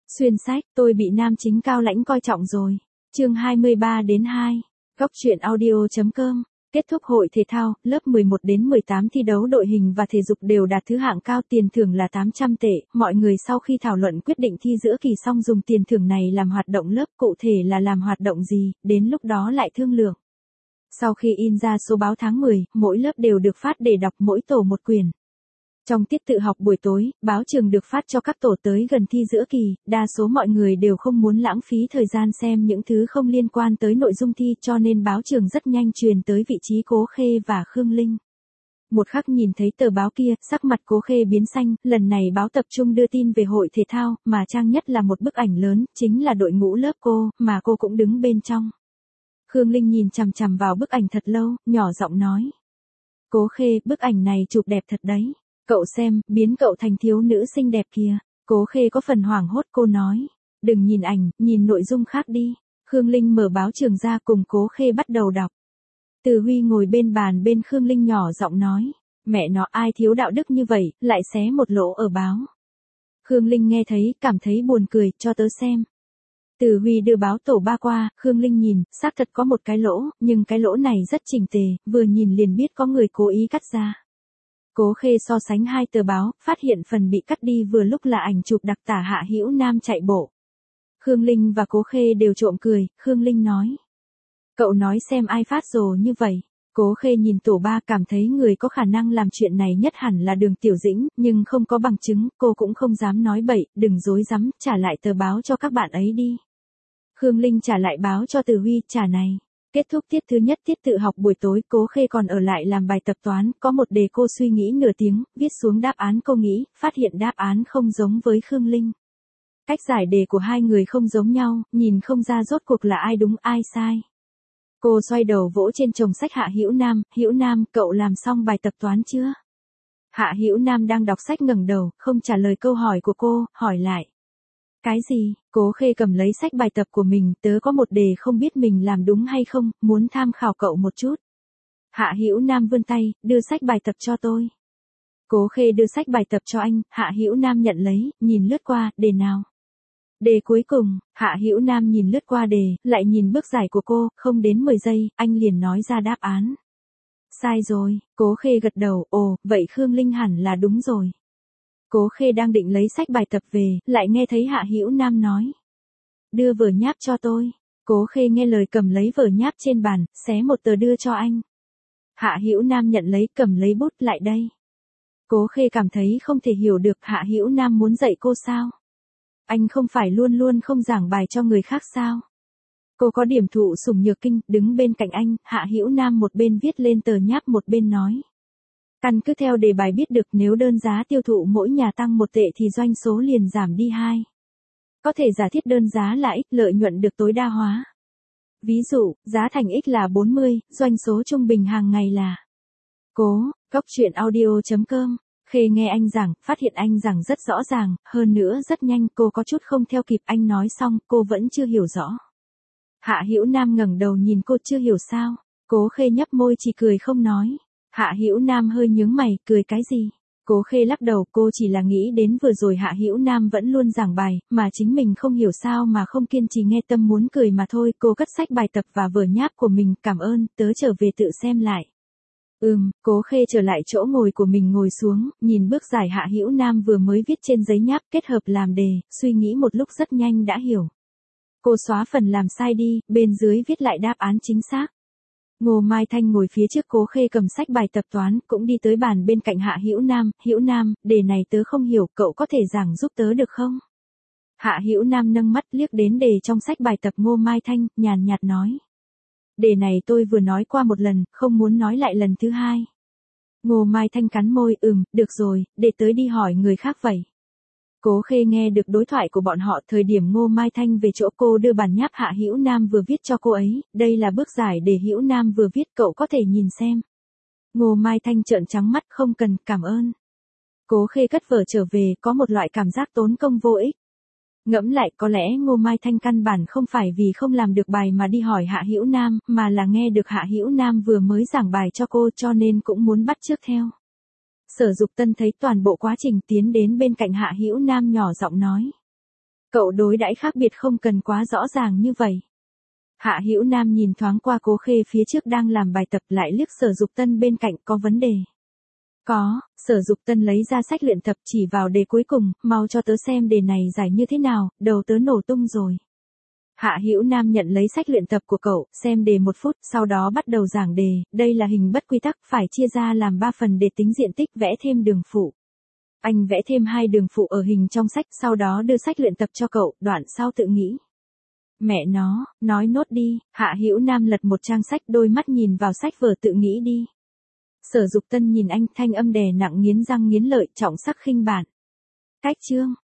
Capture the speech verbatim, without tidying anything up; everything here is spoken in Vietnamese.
Xuyên sách, tôi bị nam chính cao lãnh coi trọng rồi. Chương hai mươi ba đến hai. Góc truyện audio chấm com. Kết thúc hội thể thao, lớp mười một đến mười tám thi đấu đội hình và thể dục đều đạt thứ hạng cao, tiền thưởng là tám trăm tệ. Mọi người sau khi thảo luận quyết định thi giữa kỳ xong dùng tiền thưởng này làm hoạt động lớp, cụ thể là làm hoạt động gì, đến lúc đó lại thương lượng. Sau khi in ra số báo tháng mười, mỗi lớp đều được phát để đọc, mỗi tổ một quyển. Trong tiết tự học buổi tối, báo trường được phát cho các tổ tới gần thi giữa kỳ, đa số mọi người đều không muốn lãng phí thời gian xem những thứ không liên quan tới nội dung thi, cho nên báo trường rất nhanh truyền tới vị trí Cố Khê và Khương Linh. Một khắc nhìn thấy tờ báo kia, sắc mặt Cố Khê biến xanh, lần này báo tập trung đưa tin về hội thể thao, mà trang nhất là một bức ảnh lớn, chính là đội ngũ lớp cô, mà cô cũng đứng bên trong. Khương Linh nhìn chằm chằm vào bức ảnh thật lâu, nhỏ giọng nói. Cố Khê, bức ảnh này chụp đẹp thật đấy. Cậu xem, biến cậu thành thiếu nữ xinh đẹp kìa. Cố Khê có phần hoảng hốt, cô nói. Đừng nhìn ảnh, nhìn nội dung khác đi. Khương Linh mở báo trường ra cùng Cố Khê bắt đầu đọc. Từ Huy ngồi bên bàn bên Khương Linh nhỏ giọng nói. Mẹ nó, ai thiếu đạo đức như vậy, lại xé một lỗ ở báo. Khương Linh nghe thấy, cảm thấy buồn cười, cho tớ xem. Từ Huy đưa báo tổ ba qua, Khương Linh nhìn, xác thật có một cái lỗ, nhưng cái lỗ này rất chỉnh tề, vừa nhìn liền biết có người cố ý cắt ra. Cố Khê so sánh hai tờ báo, phát hiện phần bị cắt đi vừa lúc là ảnh chụp đặc tả Hạ Hữu Nam chạy bộ. Khương Linh và Cố Khê đều trộm cười, Khương Linh nói. Cậu nói xem ai phát rồ như vậy. Cố Khê nhìn tổ ba, cảm thấy người có khả năng làm chuyện này nhất hẳn là Đường Tiểu Dĩnh, nhưng không có bằng chứng, cô cũng không dám nói bậy, đừng dối rắm, trả lại tờ báo cho các bạn ấy đi. Khương Linh trả lại báo cho Từ Huy, trả này. Kết thúc tiết thứ nhất tiết tự học buổi tối, Cố Khê còn ở lại làm bài tập toán, có một đề cô suy nghĩ nửa tiếng, viết xuống đáp án cô nghĩ, phát hiện đáp án không giống với Khương Linh. Cách giải đề của hai người không giống nhau, nhìn không ra rốt cuộc là ai đúng ai sai. Cô xoay đầu vỗ trên chồng sách Hạ Hữu Nam, Hữu Nam, cậu làm xong bài tập toán chưa? Hạ Hữu Nam đang đọc sách ngẩng đầu, không trả lời câu hỏi của cô, hỏi lại. Cái gì? Cố Khê cầm lấy sách bài tập của mình, tớ có một đề không biết mình làm đúng hay không, muốn tham khảo cậu một chút. Hạ Hữu Nam vươn tay, đưa sách bài tập cho tôi. Cố Khê đưa sách bài tập cho anh, Hạ Hữu Nam nhận lấy, nhìn lướt qua, đề nào? Đề cuối cùng, Hạ Hữu Nam nhìn lướt qua đề, lại nhìn bước giải của cô, không đến mười giây, anh liền nói ra đáp án. Sai rồi, Cố Khê gật đầu, ồ, vậy Khương Linh hẳn là đúng rồi. Cố Khê đang định lấy sách bài tập về, lại nghe thấy Hạ Hữu Nam nói. Đưa vở nháp cho tôi. Cố Khê nghe lời cầm lấy vở nháp trên bàn, xé một tờ đưa cho anh. Hạ Hữu Nam nhận lấy, cầm lấy bút, lại đây. Cố Khê cảm thấy không thể hiểu được, Hạ Hữu Nam muốn dạy cô sao? Anh không phải luôn luôn không giảng bài cho người khác sao? Cô có điểm thụ sủng nhược kinh, đứng bên cạnh anh, Hạ Hữu Nam một bên viết lên tờ nháp một bên nói. Căn cứ theo đề bài biết được nếu đơn giá tiêu thụ mỗi nhà tăng một tệ thì doanh số liền giảm đi hai. Có thể giả thiết đơn giá là x, lợi nhuận được tối đa hóa. Ví dụ, giá thành x là bốn mươi, doanh số trung bình hàng ngày là. Cố, góc truyện audio chấm com. Khê nghe anh giảng, phát hiện anh giảng rất rõ ràng, hơn nữa rất nhanh, cô có chút không theo kịp, anh nói xong, cô vẫn chưa hiểu rõ. Hạ Hữu Nam ngẩng đầu nhìn cô, chưa hiểu sao? Cố Khê nhấp môi chỉ cười không nói. Hạ Hữu Nam hơi nhướng mày, cười cái gì? Cố Khê lắc đầu, cô chỉ là nghĩ đến vừa rồi Hạ Hữu Nam vẫn luôn giảng bài, mà chính mình không hiểu sao mà không kiên trì nghe tâm muốn cười mà thôi. Cô cất sách bài tập và vở nháp của mình, cảm ơn, tớ trở về tự xem lại. Ừm, Cố Khê trở lại chỗ ngồi của mình ngồi xuống, nhìn bước giải Hạ Hữu Nam vừa mới viết trên giấy nháp, kết hợp làm đề, suy nghĩ một lúc rất nhanh đã hiểu. Cô xóa phần làm sai đi, bên dưới viết lại đáp án chính xác. Ngô Mai Thanh ngồi phía trước Cố Khê cầm sách bài tập toán, cũng đi tới bàn bên cạnh Hạ Hữu Nam, Hữu Nam, đề này tớ không hiểu, cậu có thể giảng giúp tớ được không? Hạ Hữu Nam nâng mắt liếc đến đề trong sách bài tập Ngô Mai Thanh, nhàn nhạt nói. Đề này tôi vừa nói qua một lần, không muốn nói lại lần thứ hai. Ngô Mai Thanh cắn môi, ừm, được rồi, để tớ đi hỏi người khác vậy. Cố Khê nghe được đối thoại của bọn họ, thời điểm Ngô Mai Thanh về chỗ cô đưa bản nháp Hạ Hữu Nam vừa viết cho cô ấy, đây là bước giải để Hữu Nam vừa viết, cậu có thể nhìn xem. Ngô Mai Thanh trợn trắng mắt, không cần, cảm ơn. Cố Khê cất vở trở về, có một loại cảm giác tốn công vô ích. Ngẫm lại, có lẽ Ngô Mai Thanh căn bản không phải vì không làm được bài mà đi hỏi Hạ Hữu Nam, mà là nghe được Hạ Hữu Nam vừa mới giảng bài cho cô cho nên cũng muốn bắt chước theo. Sở Dục Tân thấy toàn bộ quá trình tiến đến bên cạnh Hạ Hữu Nam nhỏ giọng nói. Cậu đối đãi khác biệt không cần quá rõ ràng như vậy. Hạ Hữu Nam nhìn thoáng qua Cố Khê phía trước đang làm bài tập, lại liếc Sở Dục Tân bên cạnh, có vấn đề. Có, Sở Dục Tân lấy ra sách luyện tập chỉ vào đề cuối cùng, mau cho tớ xem đề này giải như thế nào, đầu tớ nổ tung rồi. Hạ Hữu Nam nhận lấy sách luyện tập của cậu, xem đề một phút, sau đó bắt đầu giảng đề, đây là hình bất quy tắc, phải chia ra làm ba phần để tính diện tích, vẽ thêm đường phụ. Anh vẽ thêm hai đường phụ ở hình trong sách, sau đó đưa sách luyện tập cho cậu, đoạn sau tự nghĩ. Mẹ nó, nói nốt đi. Hạ Hữu Nam lật một trang sách, đôi mắt nhìn vào sách vở, tự nghĩ đi. Sở Dục Tân nhìn anh, thanh âm đè nặng nghiến răng nghiến lợi, trọng sắc khinh bản. Cách chương.